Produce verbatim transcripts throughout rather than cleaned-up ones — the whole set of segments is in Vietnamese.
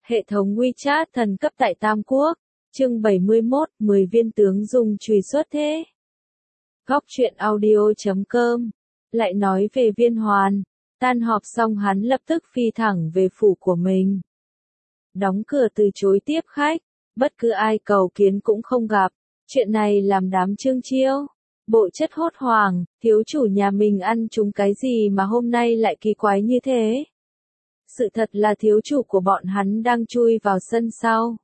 Hệ thống WeChat thần cấp tại Tam Quốc, chương bảy mươi mốt, mười viên tướng dùng chùy xuất thế. Góc truyện audio chấm com, lại nói về Viên Hoàn, tan họp xong hắn lập tức phi thẳng về phủ của mình. Đóng cửa từ chối tiếp khách, bất cứ ai cầu kiến cũng không gặp, chuyện này làm đám Trương Chiêu, Bộ Chất hốt hoảng, thiếu chủ nhà mình ăn trúng cái gì mà hôm nay lại kỳ quái như thế. Sự thật là thiếu chủ của bọn hắn đang chui vào sân sau.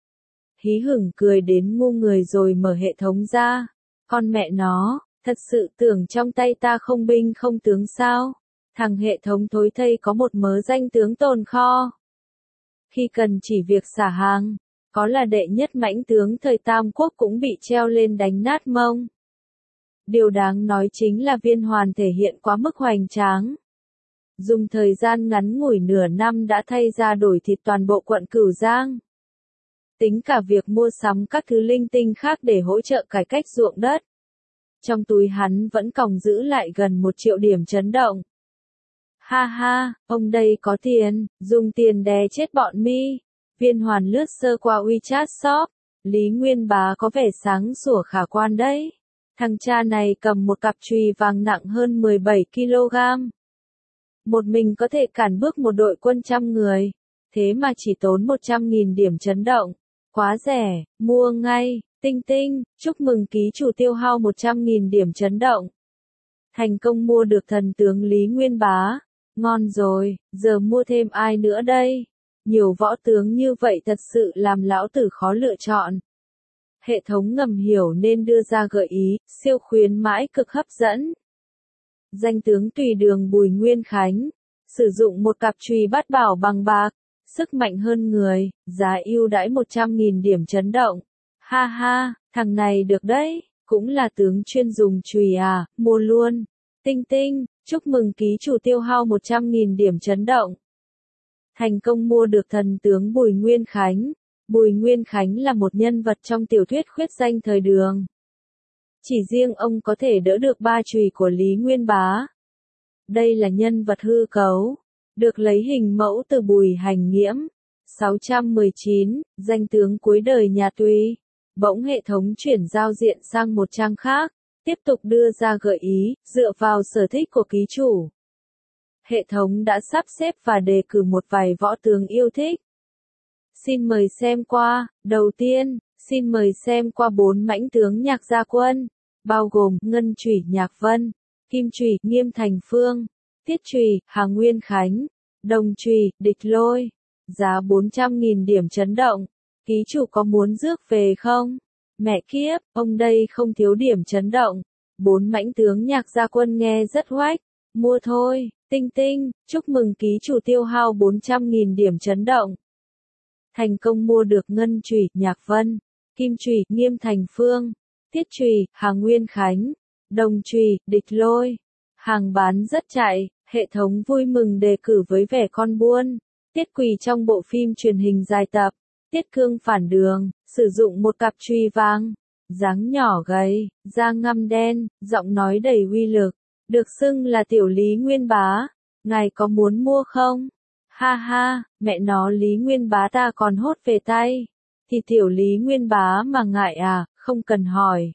Hí hửng cười đến ngu người rồi mở hệ thống ra. Con mẹ nó, thật sự tưởng trong tay ta không binh không tướng sao? Thằng hệ thống thối thây có một mớ danh tướng tồn kho. Khi cần chỉ việc xả hàng, có là đệ nhất mãnh tướng thời Tam Quốc cũng bị treo lên đánh nát mông. Điều đáng nói chính là Viên Hoàn thể hiện quá mức hoành tráng. Dùng thời gian ngắn ngủi nửa năm đã thay ra đổi thịt toàn bộ quận Cửu Giang. Tính cả việc mua sắm các thứ linh tinh khác để hỗ trợ cải cách ruộng đất. Trong túi hắn vẫn còng giữ lại gần một triệu điểm chấn động. Ha ha, ông đây có tiền, dùng tiền đè chết bọn mi. Viên Hoàn lướt sơ qua WeChat shop, Lý Nguyên Bá có vẻ sáng sủa khả quan đấy. Thằng cha này cầm một cặp chùy vàng nặng hơn mười bảy ki lô gam. Một mình có thể cản bước một đội quân trăm người, thế mà chỉ tốn một trăm nghìn điểm chấn động. Quá rẻ, mua ngay, tinh tinh, chúc mừng ký chủ tiêu hao một trăm nghìn điểm chấn động. Thành công mua được thần tướng Lý Nguyên Bá. Ngon rồi, giờ mua thêm ai nữa đây? Nhiều võ tướng như vậy thật sự làm lão tử khó lựa chọn. Hệ thống ngầm hiểu nên đưa ra gợi ý, siêu khuyến mãi cực hấp dẫn. Danh tướng tùy đường Bùi Nguyên Khánh, sử dụng một cặp chùy bát bảo bằng bạc, sức mạnh hơn người, giá ưu đãi một trăm nghìn điểm chấn động. Ha ha, thằng này được đấy, cũng là tướng chuyên dùng chùy à, mua luôn. Tinh tinh, chúc mừng ký chủ tiêu hao một trăm nghìn điểm chấn động. Thành công mua được thần tướng Bùi Nguyên Khánh. Bùi Nguyên Khánh là một nhân vật trong tiểu thuyết khuyết danh thời Đường. Chỉ riêng ông có thể đỡ được ba chùy của Lý Nguyên Bá. Đây là nhân vật hư cấu, được lấy hình mẫu từ Bùi Hành Nghiễm. sáu trăm mười chín, danh tướng cuối đời nhà Tùy. Bỗng hệ thống chuyển giao diện sang một trang khác, tiếp tục đưa ra gợi ý, dựa vào sở thích của ký chủ. Hệ thống đã sắp xếp và đề cử một vài võ tướng yêu thích. Xin mời xem qua, đầu tiên, xin mời xem qua bốn mãnh tướng Nhạc Gia Quân, bao gồm Ngân Chùy Nhạc Vân, Kim Chùy Nghiêm Thành Phương, Tiết Chùy Hà Nguyên Khánh, Đồng Chùy Địch Lôi. Giá bốn trăm nghìn điểm chấn động, ký chủ có muốn rước về không? Mẹ kiếp, ông đây không thiếu điểm chấn động. Bốn mãnh tướng Nhạc Gia Quân nghe rất oách, mua thôi. Tinh tinh, chúc mừng ký chủ tiêu hao bốn trăm nghìn điểm chấn động. Thành công mua được Ngân Chùy Nhạc Vân, Kim Chùy Nghiêm Thành Phương, Tiết Chùy Hà Nguyên Khánh, Đồng Chùy Địch Lôi. Hàng bán rất chạy, hệ thống vui mừng đề cử với vẻ con buôn. Tiết Quỳ trong bộ phim truyền hình dài tập, Tiết Cương phản đường, sử dụng một cặp chùy vàng, dáng nhỏ gầy, da ngăm đen, giọng nói đầy uy lực, được xưng là tiểu Lý Nguyên Bá. Ngài có muốn mua không? Ha ha, mẹ nó Lý Nguyên Bá ta còn hốt về tay. Thì tiểu Lý Nguyên Bá mà ngại à, không cần hỏi.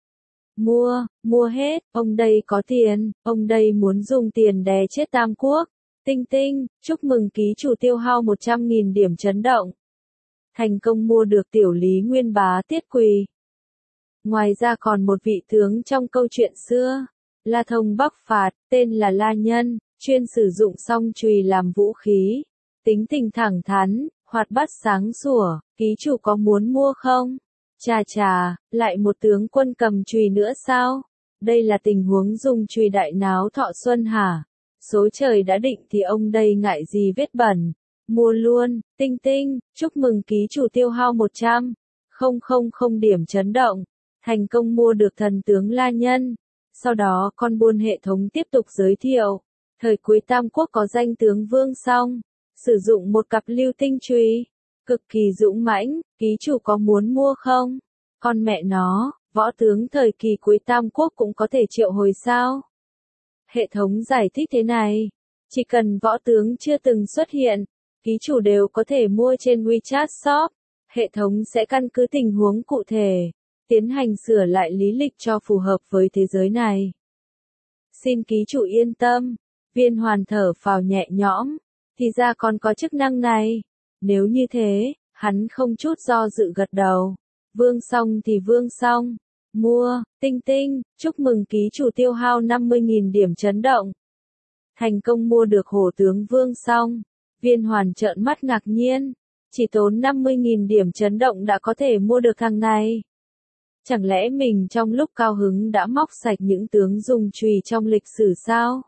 Mua, mua hết, ông đây có tiền, ông đây muốn dùng tiền đè chết Tam Quốc. Tinh tinh, chúc mừng ký chủ tiêu hao một trăm nghìn điểm chấn động. Thành công mua được tiểu Lý Nguyên Bá Tiết Quỳ. Ngoài ra còn một vị tướng trong câu chuyện xưa, La Thông Bắc Phạt, tên là La Nhân, chuyên sử dụng song chùy làm vũ khí. Tính tình thẳng thắn, hoạt bát sáng sủa, ký chủ có muốn mua không? Chà chà, lại một tướng quân cầm chùy nữa sao? Đây là tình huống dùng chùy đại náo thọ xuân hả? Số trời đã định thì ông đây ngại gì vết bẩn. Mua luôn. Tinh tinh, chúc mừng ký chủ tiêu hao một trăm nghìn điểm chấn động. Thành công mua được thần tướng La Nhân. Sau đó con buôn hệ thống tiếp tục giới thiệu. Thời cuối Tam Quốc có danh tướng Vương Song, sử dụng một cặp lưu tinh chùy, cực kỳ dũng mãnh, ký chủ có muốn mua không? Con mẹ nó, võ tướng thời kỳ cuối Tam Quốc cũng có thể triệu hồi sao? Hệ thống giải thích thế này, chỉ cần võ tướng chưa từng xuất hiện, ký chủ đều có thể mua trên WeChat Shop. Hệ thống sẽ căn cứ tình huống cụ thể, tiến hành sửa lại lý lịch cho phù hợp với thế giới này. Xin ký chủ yên tâm, Viên Hoàn thở phào nhẹ nhõm, thì ra còn có chức năng này. Nếu như thế, hắn không chút do dự gật đầu. Vương xong thì vương xong. Mua, tinh tinh, chúc mừng ký chủ tiêu hao năm mươi nghìn điểm chấn động. Thành công mua được hổ tướng vương xong. Viên Hoàn trợn mắt ngạc nhiên. Chỉ tốn năm mươi nghìn điểm chấn động đã có thể mua được thằng này. Chẳng lẽ mình trong lúc cao hứng đã móc sạch những tướng dùng chùy trong lịch sử sao?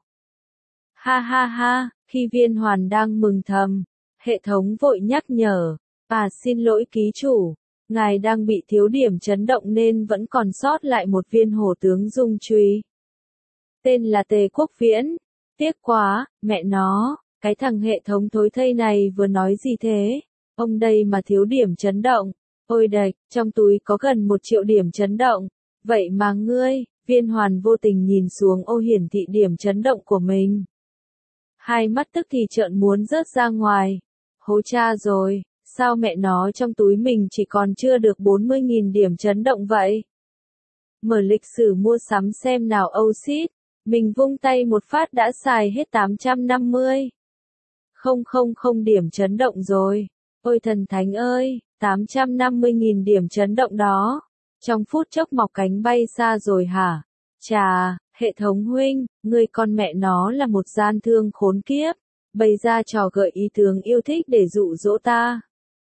Ha ha ha, khi Viên Hoàn đang mừng thầm, hệ thống vội nhắc nhở. À xin lỗi ký chủ, ngài đang bị thiếu điểm chấn động nên vẫn còn sót lại một viên hổ tướng dung chùy. Tên là Tề Quốc Viễn. Tiếc quá, mẹ nó, cái thằng hệ thống thối thây này vừa nói gì thế? Ông đây mà thiếu điểm chấn động. Ôi đạch, trong túi có gần một triệu điểm chấn động. Vậy mà ngươi, Viên Hoàn vô tình nhìn xuống ô hiển thị điểm chấn động của mình. Hai mắt tức thì trợn muốn rớt ra ngoài. Hố cha rồi, sao mẹ nó trong túi mình chỉ còn chưa được bốn mươi nghìn điểm chấn động vậy? Mở lịch sử mua sắm xem nào oh shit, mình vung tay một phát đã xài hết tám trăm năm mươi. Không không không điểm chấn động rồi. Ôi thần thánh ơi, tám trăm năm mươi nghìn điểm chấn động đó. Trong phút chốc mọc cánh bay xa rồi hả? Chà, hệ thống huynh, ngươi con mẹ nó là một gian thương khốn kiếp. Bày ra trò gợi ý tướng yêu thích để dụ dỗ ta.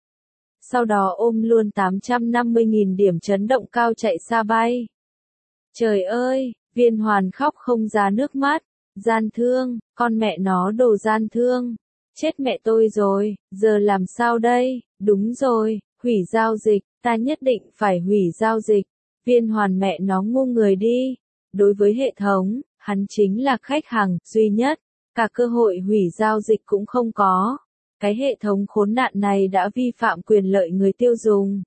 Sau đó ôm luôn tám trăm năm mươi nghìn điểm chấn động cao chạy xa bay. Trời ơi, Viên Hoàn khóc không ra nước mắt. Gian thương, con mẹ nó đồ gian thương. Chết mẹ tôi rồi, giờ làm sao đây? Đúng rồi, hủy giao dịch, ta nhất định phải hủy giao dịch. Viên Hoàn mẹ nó ngu người đi. Đối với hệ thống, hắn chính là khách hàng duy nhất, cả cơ hội hủy giao dịch cũng không có. Cái hệ thống khốn nạn này đã vi phạm quyền lợi người tiêu dùng.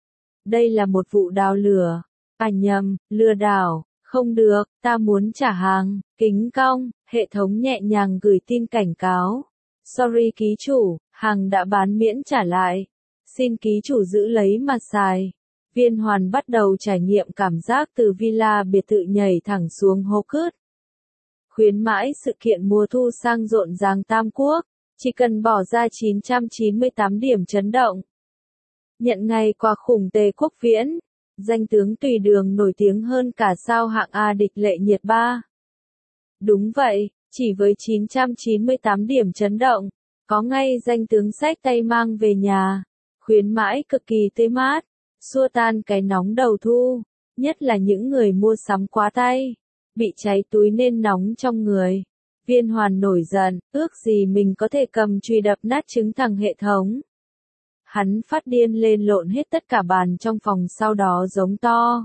Đây là một vụ đào lửa. À nhầm, lừa đảo. Không được, ta muốn trả hàng. Kính cong, hệ thống nhẹ nhàng gửi tin cảnh cáo. Sorry ký chủ, hàng đã bán miễn trả lại. Xin ký chủ giữ lấy mà xài. Viên Hoàn bắt đầu trải nghiệm cảm giác từ villa biệt thự nhảy thẳng xuống hố cứt. Khuyến mãi sự kiện mùa thu sang rộn ràng Tam Quốc, chỉ cần bỏ ra chín trăm chín mươi tám điểm chấn động. Nhận ngày quà khủng Tề Quốc Viễn, danh tướng tùy đường nổi tiếng hơn cả sao hạng A địch lệ nhiệt ba. Đúng vậy, chỉ với chín trăm chín mươi tám điểm chấn động, có ngay danh tướng xách tay mang về nhà. Khuyến mãi cực kỳ tê mát, xua tan cái nóng đầu thu, nhất là những người mua sắm quá tay, bị cháy túi nên nóng trong người. Viên Hoàn nổi giận, ước gì mình có thể cầm chùy đập nát trứng thằng hệ thống. Hắn phát điên lên lộn hết tất cả bàn trong phòng sau đó giống to.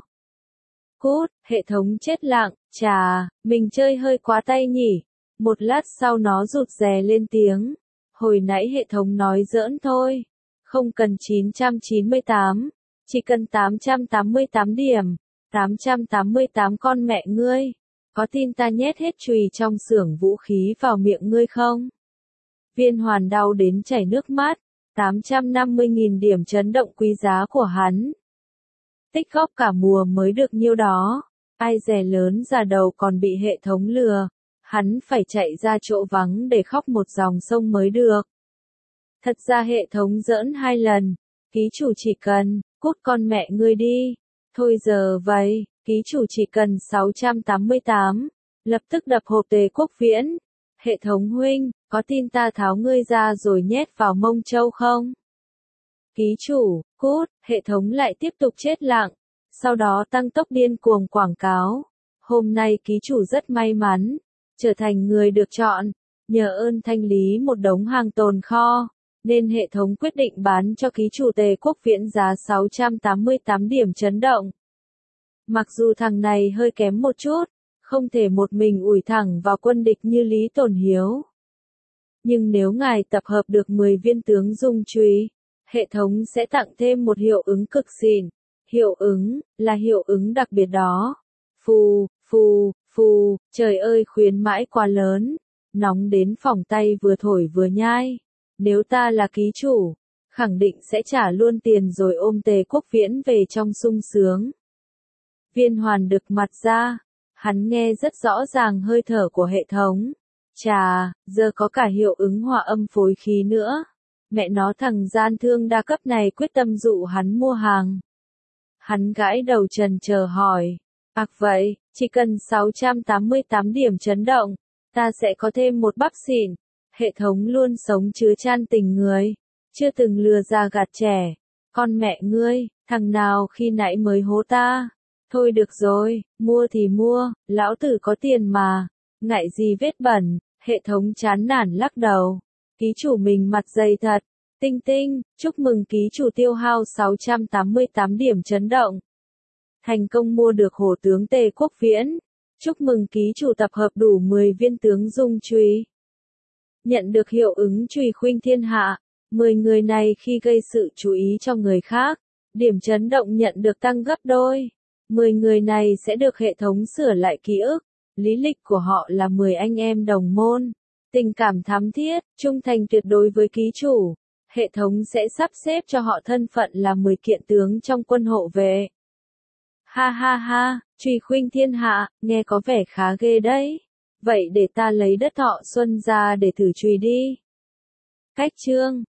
Cút, hệ thống chết lặng, chà, mình chơi hơi quá tay nhỉ. Một lát sau nó rụt rè lên tiếng. Hồi nãy hệ thống nói giỡn thôi. Không cần chín trăm chín mươi tám, chỉ cần tám trăm tám mươi tám điểm. tám trăm tám mươi tám con mẹ ngươi. Có tin ta nhét hết chùy trong xưởng vũ khí vào miệng ngươi không? Viên Hoàn đau đến chảy nước mắt. tám trăm năm mươi nghìn điểm chấn động quý giá của hắn. Tích góp cả mùa mới được nhiêu đó. Ai dè lớn già đầu còn bị hệ thống lừa. Hắn phải chạy ra chỗ vắng để khóc một dòng sông mới được. Thật ra hệ thống giỡn hai lần. Ký chủ chỉ cần, cút con mẹ ngươi đi. Thôi giờ vậy, ký chủ chỉ cần sáu trăm tám mươi tám. Lập tức đập hộp Tề Quốc Viễn. Hệ thống huynh, có tin ta tháo ngươi ra rồi nhét vào mông trâu không? Ký chủ, cút, hệ thống lại tiếp tục chết lặng. Sau đó tăng tốc điên cuồng quảng cáo. Hôm nay ký chủ rất may mắn, trở thành người được chọn. Nhờ ơn thanh lý một đống hàng tồn kho, nên hệ thống quyết định bán cho ký chủ Tề Quốc Viễn giá sáu trăm tám mươi tám điểm chấn động. Mặc dù thằng này hơi kém một chút, không thể một mình ủi thẳng vào quân địch như Lý Tồn Hiếu. Nhưng nếu ngài tập hợp được mười viên tướng dung chùy, hệ thống sẽ tặng thêm một hiệu ứng cực xịn. Hiệu ứng, là hiệu ứng đặc biệt đó. Phù, phù, phù, trời ơi khuyến mãi quá lớn. Nóng đến phỏng tay vừa thổi vừa nhai. Nếu ta là ký chủ, khẳng định sẽ trả luôn tiền rồi ôm Tề Quốc Viễn về trong sung sướng. Viên Hoàn đực mặt ra, hắn nghe rất rõ ràng hơi thở của hệ thống. Chà, giờ có cả hiệu ứng hòa âm phối khí nữa. Mẹ nó thằng gian thương đa cấp này quyết tâm dụ hắn mua hàng. Hắn gãi đầu trần chờ hỏi. Ặc vậy, chỉ cần sáu trăm tám mươi tám điểm chấn động, ta sẽ có thêm một bắp xịn. Hệ thống luôn sống chứa chan tình người, chưa từng lừa già gạt trẻ. Con mẹ ngươi, thằng nào khi nãy mới hố ta. Thôi được rồi, mua thì mua, lão tử có tiền mà. Ngại gì vết bẩn, hệ thống chán nản lắc đầu. Ký chủ mình mặt dày thật. Tinh tinh, chúc mừng ký chủ tiêu hao sáu trăm tám mươi tám điểm chấn động. Thành công mua được hổ tướng Tề Quốc Viễn. Chúc mừng ký chủ tập hợp đủ mười viên tướng dung chùy. Nhận được hiệu ứng chùy khuynh thiên hạ. mười người này khi gây sự chú ý cho người khác, điểm chấn động nhận được tăng gấp đôi. mười người này sẽ được hệ thống sửa lại ký ức. Lý lịch của họ là mười anh em đồng môn. Tình cảm thắm thiết, trung thành tuyệt đối với ký chủ. Hệ thống sẽ sắp xếp cho họ thân phận là mười kiện tướng trong quân hộ vệ. Ha ha ha, chùy khuynh thiên hạ, nghe có vẻ khá ghê đấy. Vậy để ta lấy đất Thọ Xuân ra để thử chùy đi. Cách chương